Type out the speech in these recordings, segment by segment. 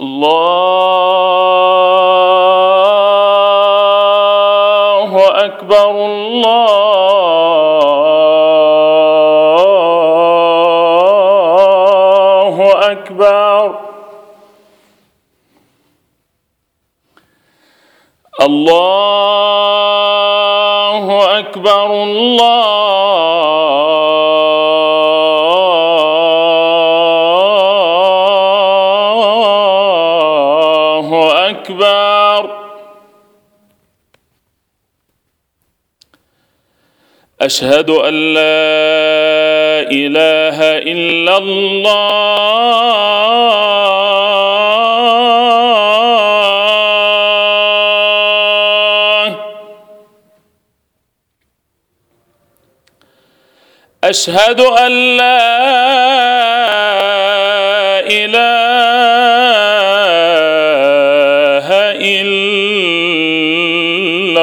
الله أكبر الله أكبر الله أكبر الله أكبر. أشهد أن لا إله إلا الله. أشهد أن لا إله إلا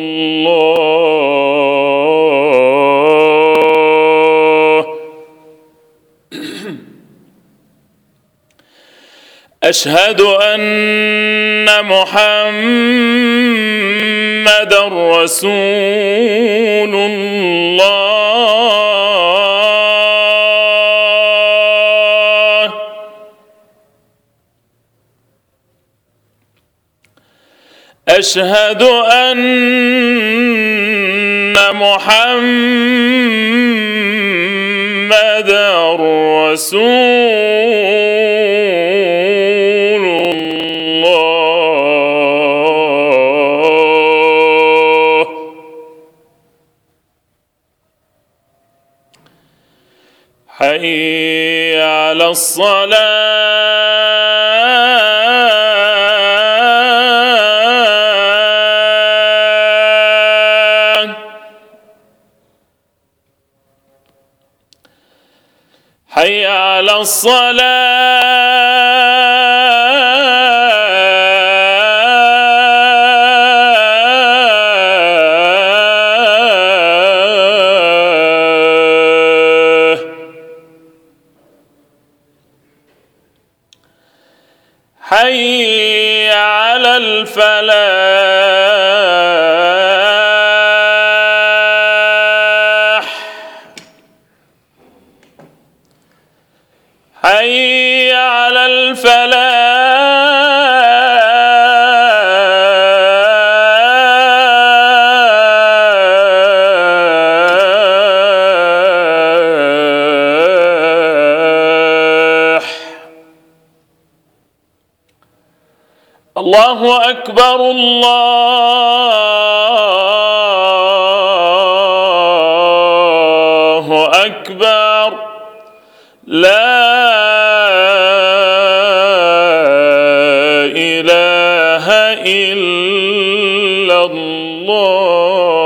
الله. أشهد أن محمدًا رسول الله. أشهد أن محمدًا رسول الله. حي على الصلاة. حي على الصلاة. حي على الفلاح. حي على الفلاح. الله أكبر الله أكبر. لا إله إلا الله.